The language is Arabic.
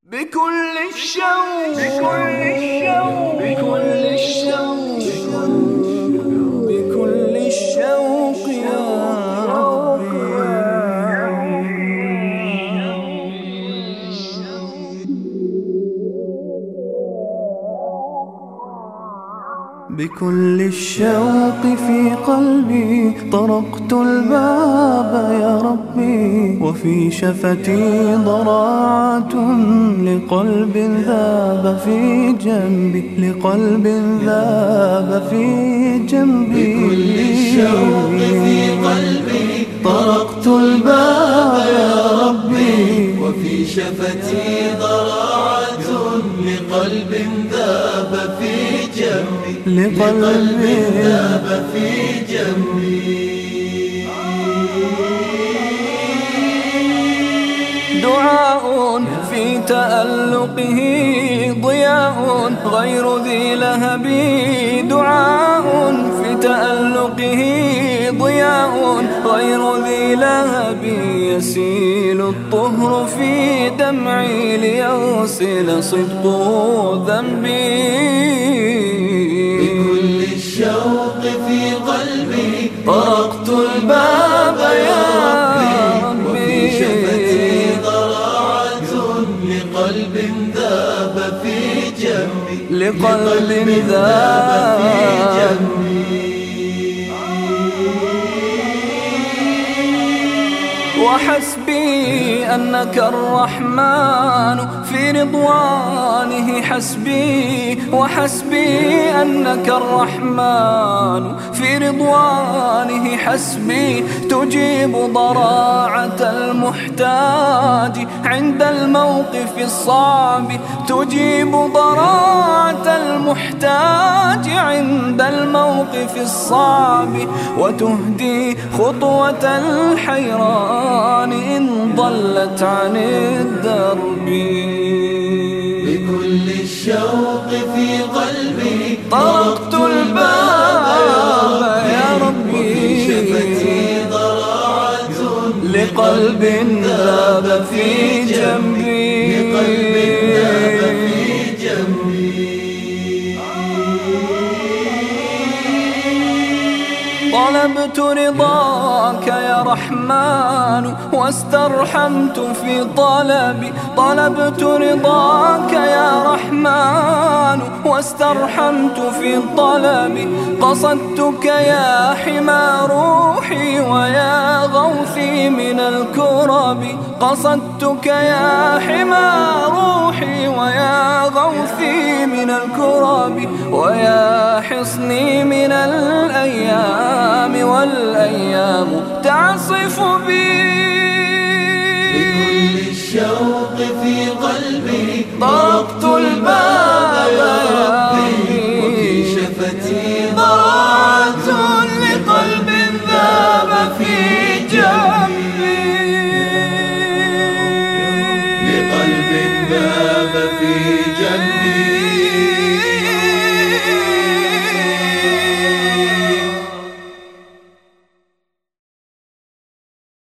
بكل الشوق بكل الشوق بكل الشوق يا ربي. بكل الشوق في قلبي طرقت الباب يا ربي، وفي شفتي ضراعة لقلب ذاب في جنبي، لقلب ذاب في جنبي. بكل الشوق في قلبي طرقت الباب يا ربي، وفي شفتي ضراعة لقلب ذاب في جنبي، لقلب ذاب في جنبي. دعاء في تألقه ضياء غير ذي لهب، دعاء في تألقه ضياء غير ذي لهب، يسيل الطهر في دمعي ليغسل صدق ذنبي. بكل الشوق في قلبي طرقت الباب يا ربي، وفي شفتي ضراعة لقلب ذاب في جنبي، لقلب ذاب في جنبي. وحسبي أنك الرحمن في رضوانه حسبي، وحسبي أنك الرحمن في رضوانه حسبي، تجيب ضراعة المحتاج عند الموقف الصعب، تجيب ضراعة المحتاج عند الموقف الصعب، وتهدي خطوة الحيران إن ضلت عن الدرب. بكل الشوق في قلبي طرقت الباب يا ربي، وفي شفتي ضراعة لقلب ذاب في جنبي، لقلب ذاب في جنبي. طلبت رضاك يا رحمن واسترحمت في طلبي، طلبت رضاك يا رحمن واسترحمت في طلبي، قصدتك يا حمى روحي ويا غوثي من الكرب، قصدتك يا حمى روحي ويا غوثي من الكرب، ويا حصني من الأيام والأيام تعصف بي. بكل الشوق في قلبي طرقت الباب يا ربي، وفي شفتي ضراعة